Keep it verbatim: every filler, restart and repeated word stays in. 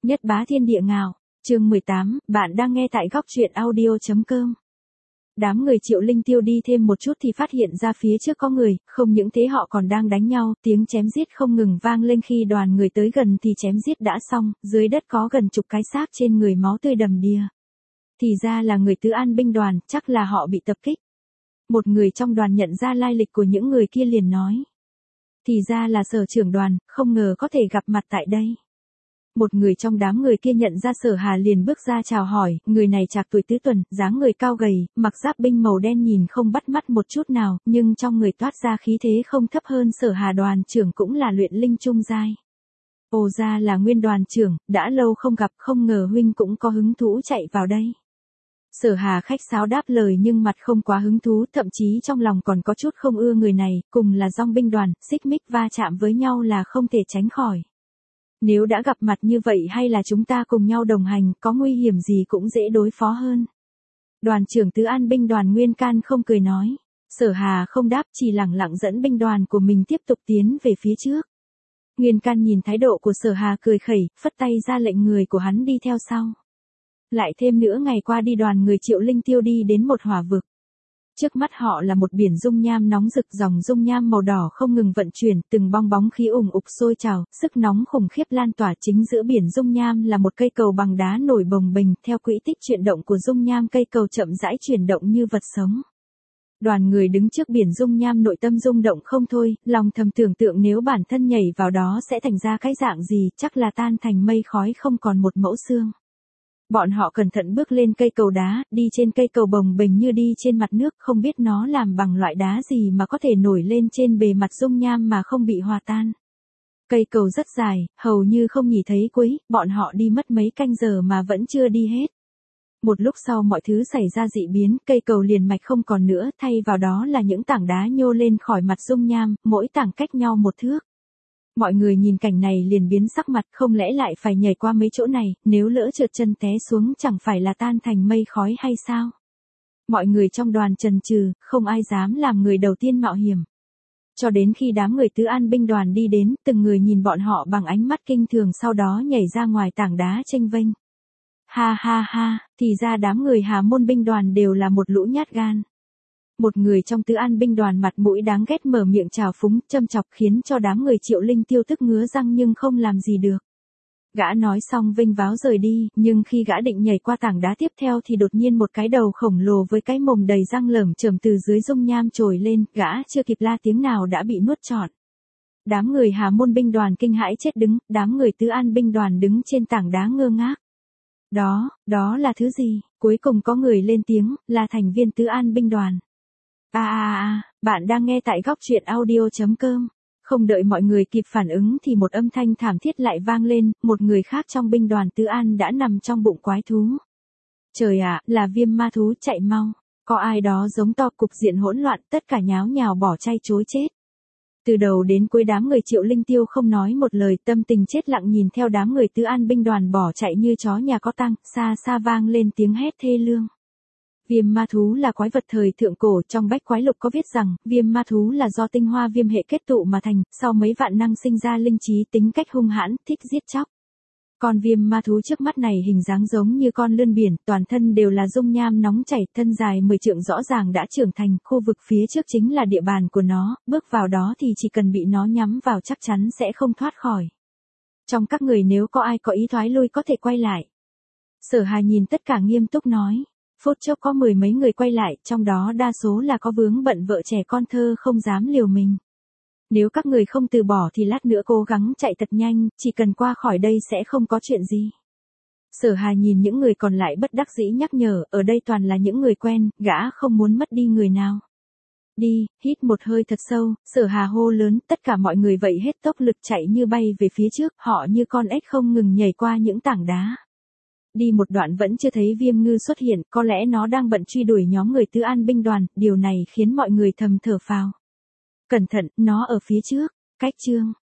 Nhất bá thiên địa ngào, chương mười tám, bạn đang nghe tại góc truyện audio.com. Đám người Triệu Linh Tiêu đi thêm một chút thì phát hiện ra phía trước có người, không những thế họ còn đang đánh nhau, tiếng chém giết không ngừng vang lên. Khi đoàn người tới gần thì chém giết đã xong, dưới đất có gần chục cái xác trên người máu tươi đầm đìa. Thì ra là người Tứ An binh đoàn, chắc là họ bị tập kích. Một người trong đoàn nhận ra lai lịch của những người kia liền nói. Thì ra là Sở trưởng đoàn, không ngờ có thể gặp mặt tại đây. Một người trong đám người kia nhận ra Sở Hà liền bước ra chào hỏi, người này trạc tuổi tứ tuần, dáng người cao gầy, mặc giáp binh màu đen nhìn không bắt mắt một chút nào, nhưng trong người toát ra khí thế không thấp hơn Sở Hà đoàn trưởng cũng là luyện linh trung giai. Ồ ra là Nguyên đoàn trưởng, đã lâu không gặp, không ngờ huynh cũng có hứng thú chạy vào đây. Sở Hà khách sáo đáp lời nhưng mặt không quá hứng thú, thậm chí trong lòng còn có chút không ưa người này, cùng là dòng binh đoàn, xích mích va chạm với nhau là không thể tránh khỏi. Nếu đã gặp mặt như vậy hay là chúng ta cùng nhau đồng hành, có nguy hiểm gì cũng dễ đối phó hơn. Đoàn trưởng Tứ An binh đoàn Nguyên Can không cười nói. Sở Hà không đáp, chỉ lẳng lặng dẫn binh đoàn của mình tiếp tục tiến về phía trước. Nguyên Can nhìn thái độ của Sở Hà cười khẩy, phất tay ra lệnh người của hắn đi theo sau. Lại thêm nữa ngày qua đi đoàn người Triệu Linh Tiêu đi đến một hỏa vực. Trước mắt họ là một biển dung nham nóng rực, dòng dung nham màu đỏ không ngừng vận chuyển, từng bong bóng khí ủng ục sôi trào, sức nóng khủng khiếp lan tỏa. Chính giữa biển dung nham là một cây cầu bằng đá nổi bồng bềnh, theo quỹ tích chuyển động của dung nham cây cầu chậm rãi chuyển động như vật sống. Đoàn người đứng trước biển dung nham nội tâm rung động không thôi, lòng thầm tưởng tượng nếu bản thân nhảy vào đó sẽ thành ra cái dạng gì, chắc là tan thành mây khói không còn một mẫu xương. Bọn họ cẩn thận bước lên cây cầu đá, đi trên cây cầu bồng bềnh như đi trên mặt nước, không biết nó làm bằng loại đá gì mà có thể nổi lên trên bề mặt dung nham mà không bị hòa tan. Cây cầu rất dài, hầu như không nhìn thấy cuối, bọn họ đi mất mấy canh giờ mà vẫn chưa đi hết. Một lúc sau mọi thứ xảy ra dị biến, cây cầu liền mạch không còn nữa, thay vào đó là những tảng đá nhô lên khỏi mặt dung nham, mỗi tảng cách nhau một thước. Mọi người nhìn cảnh này liền biến sắc mặt, không lẽ lại phải nhảy qua mấy chỗ này, nếu lỡ trượt chân té xuống chẳng phải là tan thành mây khói hay sao? Mọi người trong đoàn chần chừ, không ai dám làm người đầu tiên mạo hiểm. Cho đến khi đám người Tứ An binh đoàn đi đến, từng người nhìn bọn họ bằng ánh mắt kinh thường, sau đó nhảy ra ngoài tảng đá chênh vênh. Ha ha ha, thì ra đám người Hà Môn binh đoàn đều là một lũ nhát gan. Một người trong Tứ An binh đoàn mặt mũi đáng ghét mở miệng trào phúng, châm chọc khiến cho đám người Triệu Linh Tiêu tức ngứa răng nhưng không làm gì được. Gã nói xong vênh váo rời đi, nhưng khi gã định nhảy qua tảng đá tiếp theo thì đột nhiên một cái đầu khổng lồ với cái mồm đầy răng lởm chởm từ dưới dung nham trồi lên, gã chưa kịp la tiếng nào đã bị nuốt trọn. Đám người Hà Môn binh đoàn kinh hãi chết đứng, đám người Tứ An binh đoàn đứng trên tảng đá ngơ ngác. Đó, đó là thứ gì? Cuối cùng có người lên tiếng, là thành viên Tứ An binh đoàn. À à à, bạn đang nghe tại góc truyện audio.com. Không đợi mọi người kịp phản ứng thì một âm thanh thảm thiết lại vang lên, một người khác trong binh đoàn Tứ An đã nằm trong bụng quái thú. Trời ạ, là Viêm ma thú, chạy mau. Có ai đó giống to, cục diện hỗn loạn, tất cả nháo nhào bỏ chay chối chết. Từ đầu đến cuối đám người Triệu Linh Tiêu không nói một lời, tâm tình chết lặng nhìn theo đám người Tứ An binh đoàn bỏ chạy như chó nhà có tang, xa xa vang lên tiếng hét thê lương. Viêm ma thú là quái vật thời thượng cổ, trong Bách Quái Lục có viết rằng, viêm ma thú là do tinh hoa viêm hệ kết tụ mà thành, sau mấy vạn năm sinh ra linh trí, tính cách hung hãn, thích giết chóc. Còn viêm ma thú trước mắt này hình dáng giống như con lươn biển, toàn thân đều là dung nham nóng chảy, thân dài mười trượng rõ ràng đã trưởng thành, khu vực phía trước chính là địa bàn của nó, bước vào đó thì chỉ cần bị nó nhắm vào chắc chắn sẽ không thoát khỏi. Trong các người nếu có ai có ý thoái lui có thể quay lại. Sở Hà nhìn tất cả nghiêm túc nói. Phút chốc có mười mấy người quay lại, trong đó đa số là có vướng bận vợ trẻ con thơ không dám liều mình. Nếu các người không từ bỏ thì lát nữa cố gắng chạy thật nhanh, chỉ cần qua khỏi đây sẽ không có chuyện gì. Sở Hà nhìn những người còn lại bất đắc dĩ nhắc nhở, ở đây toàn là những người quen, gã không muốn mất đi người nào. Đi, hít một hơi thật sâu, Sở Hà hô lớn, tất cả mọi người vậy hết tốc lực chạy như bay về phía trước, họ như con ếch không ngừng nhảy qua những tảng đá. Đi một đoạn vẫn chưa thấy Viêm Ngư xuất hiện, có lẽ nó đang bận truy đuổi nhóm người Tứ An binh đoàn, điều này khiến mọi người thầm thở phào. Cẩn thận, nó ở phía trước, cách chương.